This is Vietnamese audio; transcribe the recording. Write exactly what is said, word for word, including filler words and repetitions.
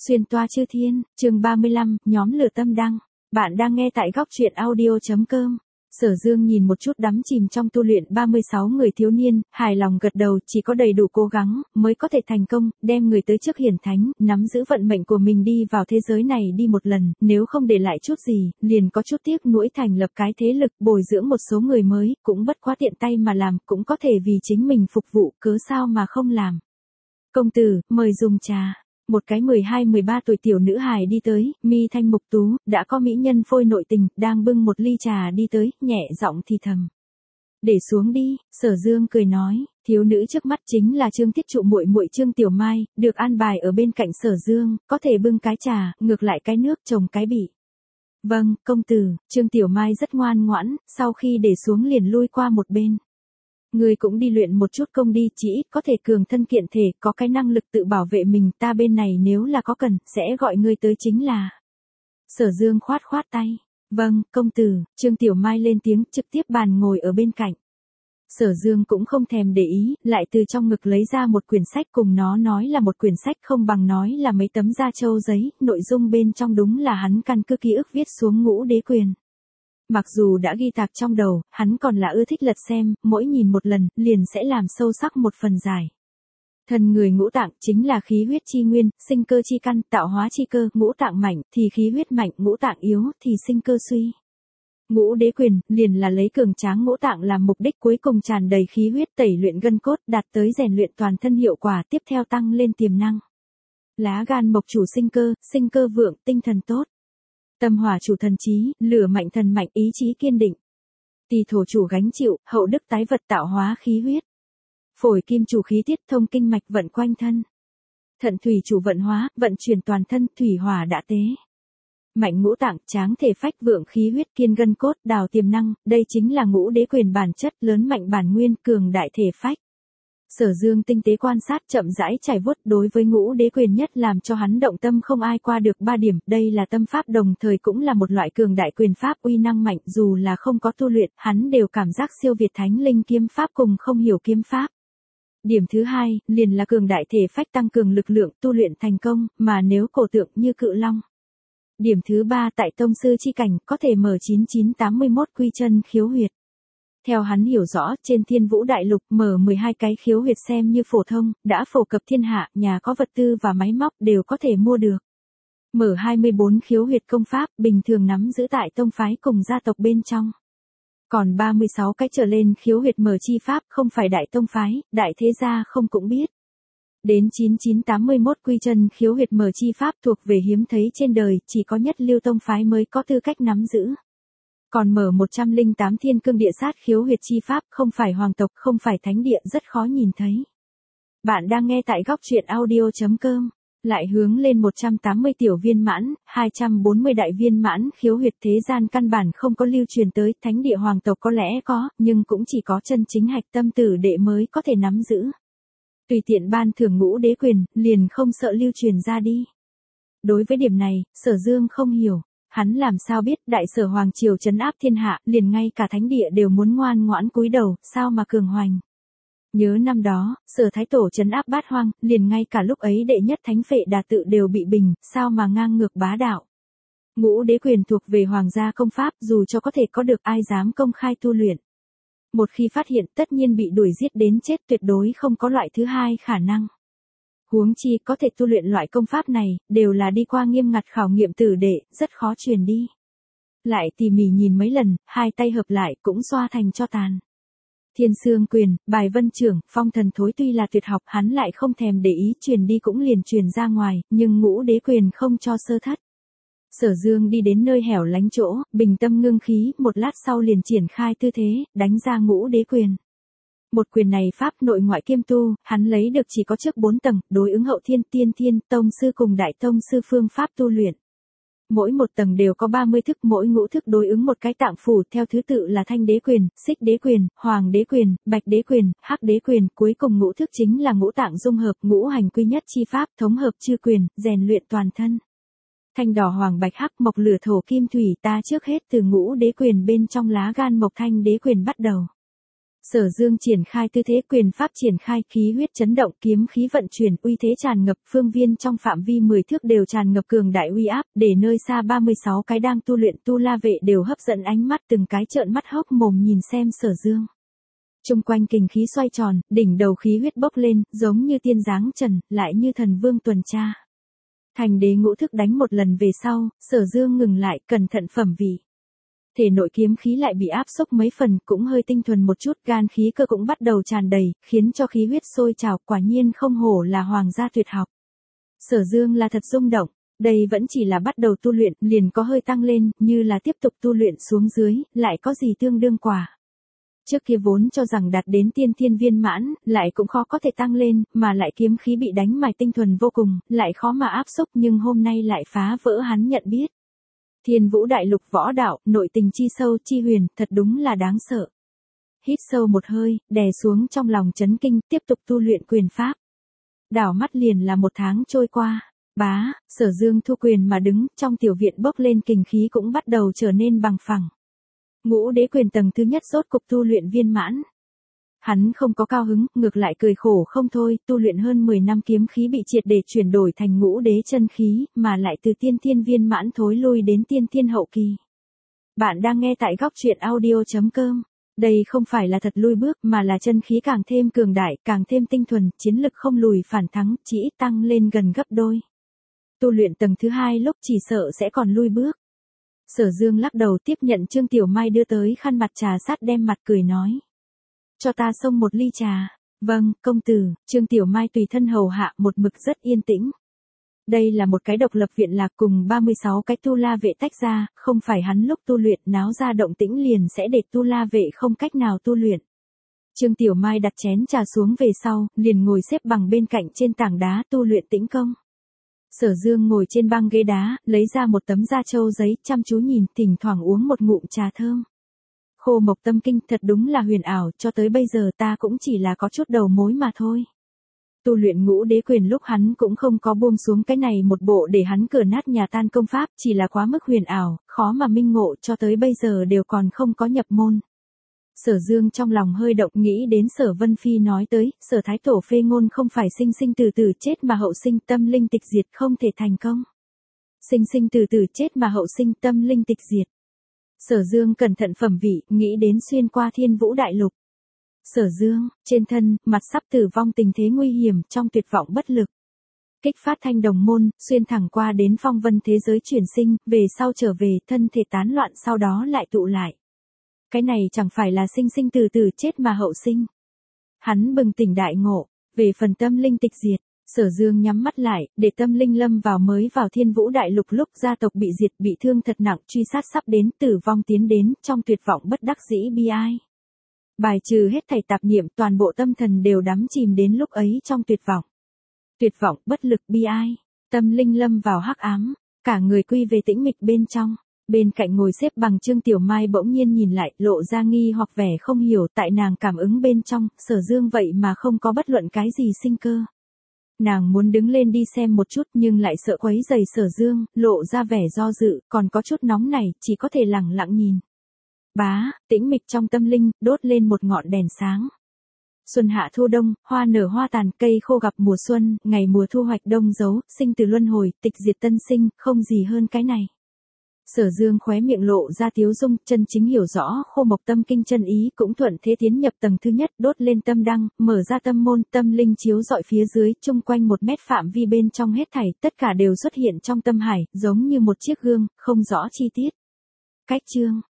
Xuyên toa chư thiên, chương ba mươi lăm, nhóm lửa tâm đăng. Bạn đang nghe tại góc truyện audio.com. Sở Dương nhìn một chút đắm chìm trong tu luyện ba mươi sáu người thiếu niên, hài lòng gật đầu, chỉ có đầy đủ cố gắng, mới có thể thành công, đem người tới trước hiển thánh, nắm giữ vận mệnh của mình đi vào thế giới này đi một lần, nếu không để lại chút gì, liền có chút tiếc nuối thành lập cái thế lực, bồi dưỡng một số người mới, cũng bất quá tiện tay mà làm, cũng có thể vì chính mình phục vụ, cớ sao mà không làm. Công tử, mời dùng trà. Một cái mười hai mười ba tuổi tiểu nữ hài đi tới, mi thanh mục tú, đã có mỹ nhân phôi nội tình, đang bưng một ly trà đi tới, nhẹ giọng thì thầm. Để xuống đi, Sở Dương cười nói, thiếu nữ trước mắt chính là Trương Tiết Trụ muội muội Trương Tiểu Mai, được an bài ở bên cạnh Sở Dương, có thể bưng cái trà, ngược lại cái nước trồng cái bị. Vâng, công tử, Trương Tiểu Mai rất ngoan ngoãn, sau khi để xuống liền lui qua một bên. Ngươi cũng đi luyện một chút công đi, chỉ ít có thể cường thân kiện thể, có cái năng lực tự bảo vệ mình, ta bên này nếu là có cần, sẽ gọi ngươi tới chính là. Sở Dương khoát khoát tay. Vâng, công tử, Trương Tiểu Mai lên tiếng, trực tiếp bàn ngồi ở bên cạnh. Sở Dương cũng không thèm để ý, lại từ trong ngực lấy ra một quyển sách, cùng nó nói là một quyển sách không bằng nói là mấy tấm da trâu giấy, nội dung bên trong đúng là hắn căn cứ ký ức viết xuống Ngũ Đế Quyền. Mặc dù đã ghi tạc trong đầu, hắn còn là ưa thích lật xem, mỗi nhìn một lần, liền sẽ làm sâu sắc một phần giải. Thân người ngũ tạng chính là khí huyết chi nguyên, sinh cơ chi căn, tạo hóa chi cơ, ngũ tạng mạnh thì khí huyết mạnh, ngũ tạng yếu thì sinh cơ suy. Ngũ Đế Quyền liền là lấy cường tráng ngũ tạng làm mục đích, cuối cùng tràn đầy khí huyết tẩy luyện gân cốt, đạt tới rèn luyện toàn thân hiệu quả, tiếp theo tăng lên tiềm năng. Lá gan mộc chủ sinh cơ, sinh cơ vượng, tinh thần tốt. Tâm hỏa chủ thần trí, lửa mạnh thần mạnh, ý chí kiên định. Tỳ thổ chủ gánh chịu, hậu đức tái vật tạo hóa khí huyết. Phổi kim chủ khí tiết thông kinh mạch vận quanh thân. Thận thủy chủ vận hóa, vận chuyển toàn thân, thủy hỏa đã tế. Mạnh ngũ tạng, tráng thể phách, vượng khí huyết, kiên gân cốt, đào tiềm năng, đây chính là Ngũ Đế Quyền bản chất, lớn mạnh bản nguyên, cường đại thể phách. Sở Dương tinh tế quan sát, chậm rãi trải vuốt, đối với Ngũ Đế Quyền nhất làm cho hắn động tâm không ai qua được ba điểm, đây là tâm pháp đồng thời cũng là một loại cường đại quyền pháp uy năng mạnh, dù là không có tu luyện, hắn đều cảm giác siêu việt thánh linh kiếm pháp cùng không hiểu kiếm pháp. Điểm thứ hai, liền là cường đại thể phách tăng cường lực lượng tu luyện thành công, mà nếu cổ tượng như cự long. Điểm thứ ba, tại tông sư chi cảnh, có thể mở chín chín tám mươi mốt quy chân khiếu huyệt. Theo hắn hiểu rõ, trên Thiên Vũ Đại Lục mở mười hai cái khiếu huyệt xem như phổ thông, đã phổ cập thiên hạ, nhà có vật tư và máy móc đều có thể mua được. Mở hai mươi bốn khiếu huyệt công pháp, bình thường nắm giữ tại tông phái cùng gia tộc bên trong. Còn ba mươi sáu cái trở lên khiếu huyệt mở chi pháp, không phải đại tông phái, đại thế gia không cũng biết. Đến chín chín tám mươi mốt quy chân khiếu huyệt mở chi pháp thuộc về hiếm thấy trên đời, chỉ có nhất lưu tông phái mới có tư cách nắm giữ. Còn mở một trăm lẻ tám thiên cương địa sát khiếu huyệt chi pháp, không phải hoàng tộc, không phải thánh địa, rất khó nhìn thấy. Bạn đang nghe tại góc truyện audio.com. Lại hướng lên một trăm tám mươi tiểu viên mãn, hai trăm bốn mươi đại viên mãn khiếu huyệt thế gian căn bản không có lưu truyền tới, thánh địa hoàng tộc có lẽ có, nhưng cũng chỉ có chân chính hạch tâm tử đệ mới có thể nắm giữ. Tùy tiện ban thưởng Ngũ Đế Quyền, liền không sợ lưu truyền ra đi. Đối với điểm này, Sở Dương không hiểu. Hắn làm sao biết đại sở hoàng triều trấn áp thiên hạ, liền ngay cả thánh địa đều muốn ngoan ngoãn cúi đầu, sao mà cường hoành. Nhớ năm đó, Sở Thái Tổ trấn áp bát hoang, liền ngay cả lúc ấy đệ nhất thánh phệ Đà Tự đều bị bình, sao mà ngang ngược bá đạo. Ngũ Đế Quyền thuộc về hoàng gia công pháp, dù cho có thể có được ai dám công khai tu luyện. Một khi phát hiện tất nhiên bị đuổi giết đến chết, tuyệt đối không có loại thứ hai khả năng. Huống chi có thể tu luyện loại công pháp này, đều là đi qua nghiêm ngặt khảo nghiệm tử đệ, rất khó truyền đi. Lại tỉ mỉ nhìn mấy lần, hai tay hợp lại cũng xoa thành cho tàn. Thiên Sương Quyền, Bài Vân Trưởng, Phong Thần Thối tuy là tuyệt học, hắn lại không thèm để ý, truyền đi cũng liền truyền ra ngoài, nhưng Ngũ Đế Quyền không cho sơ thất. Sở Dương đi đến nơi hẻo lánh chỗ, bình tâm ngưng khí, một lát sau liền triển khai tư thế, đánh ra Ngũ Đế Quyền. Một quyền này pháp nội ngoại kiêm tu, hắn lấy được chỉ có trước bốn tầng, đối ứng hậu thiên, tiên thiên, tông sư cùng đại tông sư phương pháp tu luyện. Mỗi một tầng đều có ba mươi thức, mỗi ngũ thức đối ứng một cái tạng phủ, theo thứ tự là Thanh Đế Quyền, Xích Đế Quyền, Hoàng Đế Quyền, Bạch Đế Quyền, Hắc Đế Quyền, cuối cùng ngũ thức chính là ngũ tạng dung hợp, ngũ hành quy nhất chi pháp, thống hợp chư quyền, rèn luyện toàn thân. Thanh đỏ hoàng bạch hắc mộc lửa thổ kim thủy, ta trước hết từ Ngũ Đế Quyền bên trong lá gan mộc Thanh Đế Quyền bắt đầu. Sở Dương triển khai tư thế, quyền pháp triển khai, khí huyết chấn động, kiếm khí vận chuyển, uy thế tràn ngập, phương viên trong phạm vi mười thước đều tràn ngập cường đại uy áp, để nơi xa ba mươi sáu cái đang tu luyện tu la vệ đều hấp dẫn ánh mắt, từng cái trợn mắt hốc mồm nhìn xem Sở Dương. Trung quanh kình khí xoay tròn, đỉnh đầu khí huyết bốc lên, giống như tiên giáng trần, lại như thần vương tuần tra. Thành đế ngũ thức đánh một lần về sau, Sở Dương ngừng lại, cẩn thận phẩm vị. Thể nội kiếm khí lại bị áp xúc mấy phần, cũng hơi tinh thuần một chút, gan khí cơ cũng bắt đầu tràn đầy, khiến cho khí huyết sôi trào, quả nhiên không hổ là hoàng gia tuyệt học. Sở Dương là thật rung động, đây vẫn chỉ là bắt đầu tu luyện, liền có hơi tăng lên, như là tiếp tục tu luyện xuống dưới, lại có gì tương đương quả. Trước kia vốn cho rằng đạt đến tiên thiên viên mãn, lại cũng khó có thể tăng lên, mà lại kiếm khí bị đánh mài tinh thuần vô cùng, lại khó mà áp xúc, nhưng hôm nay lại phá vỡ hắn nhận biết. Thiên Vũ Đại Lục võ đạo, nội tình chi sâu chi huyền, thật đúng là đáng sợ. Hít sâu một hơi, đè xuống trong lòng chấn kinh, tiếp tục tu luyện quyền pháp. Đảo mắt liền là một tháng trôi qua, bá, Sở Dương thu quyền mà đứng, trong tiểu viện bốc lên kình khí cũng bắt đầu trở nên bằng phẳng. Ngũ đế quyền tầng thứ nhất rốt cục tu luyện viên mãn. Hắn không có cao hứng, ngược lại cười khổ không thôi, tu luyện hơn mười năm kiếm khí bị triệt để chuyển đổi thành ngũ đế chân khí, mà lại từ tiên thiên viên mãn thối lui đến tiên thiên hậu kỳ. Bạn đang nghe tại góc truyện audio chấm com. Đây không phải là thật lui bước, mà là chân khí càng thêm cường đại, càng thêm tinh thuần, chiến lực không lùi phản thắng, chỉ ít tăng lên gần gấp đôi. Tu luyện tầng thứ hai lúc chỉ sợ sẽ còn lui bước. Sở Dương lắc đầu tiếp nhận Trương Tiểu Mai đưa tới khăn mặt trà sát, đem mặt cười nói. Cho ta xông một ly trà. Vâng, công tử. Trương Tiểu Mai tùy thân hầu hạ, một mực rất yên tĩnh. Đây là một cái độc lập viện lạc cùng ba mươi sáu cái tu la vệ tách ra, không phải hắn lúc tu luyện náo ra động tĩnh liền sẽ để tu la vệ không cách nào tu luyện. Trương Tiểu Mai đặt chén trà xuống về sau, liền ngồi xếp bằng bên cạnh trên tảng đá tu luyện tĩnh công. Sở Dương ngồi trên băng ghế đá, lấy ra một tấm da trâu giấy, chăm chú nhìn, thỉnh thoảng uống một ngụm trà thơm. Khô Mộc Tâm Kinh thật đúng là huyền ảo, cho tới bây giờ ta cũng chỉ là có chút đầu mối mà thôi. Tu luyện ngũ đế quyền lúc hắn cũng không có buông xuống cái này một bộ để hắn cửa nát nhà tan công pháp, chỉ là quá mức huyền ảo, khó mà minh ngộ, cho tới bây giờ đều còn không có nhập môn. Sở Dương trong lòng hơi động, nghĩ đến Sở Vân Phi nói tới, Sở Thái Tổ phê ngôn không phải sinh sinh từ từ chết mà hậu sinh, tâm linh tịch diệt không thể thành công. Sinh sinh từ từ chết mà hậu sinh, tâm linh tịch diệt. Sở Dương cẩn thận phẩm vị, nghĩ đến xuyên qua Thiên Vũ Đại Lục. Sở Dương, trên thân, mặt sắp tử vong tình thế nguy hiểm, trong tuyệt vọng bất lực. Kích phát thanh đồng môn, xuyên thẳng qua đến phong vân thế giới chuyển sinh, về sau trở về, thân thể tán loạn sau đó lại tụ lại. Cái này chẳng phải là sinh sinh từ từ chết mà hậu sinh. Hắn bừng tỉnh đại ngộ, về phần tâm linh tịch diệt, Sở Dương nhắm mắt lại, để tâm linh lâm vào mới vào Thiên Vũ Đại Lục lúc gia tộc bị diệt, bị thương thật nặng, truy sát sắp đến, tử vong tiến đến, trong tuyệt vọng bất đắc dĩ bi ai. Bài trừ hết thảy tạp niệm, toàn bộ tâm thần đều đắm chìm đến lúc ấy trong tuyệt vọng. Tuyệt vọng, bất lực, bi ai, tâm linh lâm vào hắc ám, cả người quy về tĩnh mịch bên trong. Bên cạnh ngồi xếp bằng Trương Tiểu Mai bỗng nhiên nhìn lại, lộ ra nghi hoặc vẻ không hiểu, tại nàng cảm ứng bên trong, Sở Dương vậy mà không có bất luận cái gì sinh cơ. Nàng muốn đứng lên đi xem một chút nhưng lại sợ quấy rầy Sở Dương, lộ ra vẻ do dự, còn có chút nóng này, chỉ có thể lặng lặng nhìn. Bá, tĩnh mịch trong tâm linh, đốt lên một ngọn đèn sáng. Xuân hạ thu đông, hoa nở hoa tàn, cây khô gặp mùa xuân, ngày mùa thu hoạch đông dấu, sinh từ luân hồi, tịch diệt tân sinh, không gì hơn cái này. Sở Dương khóe miệng lộ ra tiếu dung, chân chính hiểu rõ Khô Mộc Tâm Kinh chân ý, cũng thuận thế tiến nhập tầng thứ nhất, đốt lên tâm đăng, mở ra tâm môn, tâm linh chiếu rọi phía dưới, chung quanh một mét phạm vi bên trong hết thảy, tất cả đều xuất hiện trong tâm hải, giống như một chiếc gương, không rõ chi tiết. Cách chương,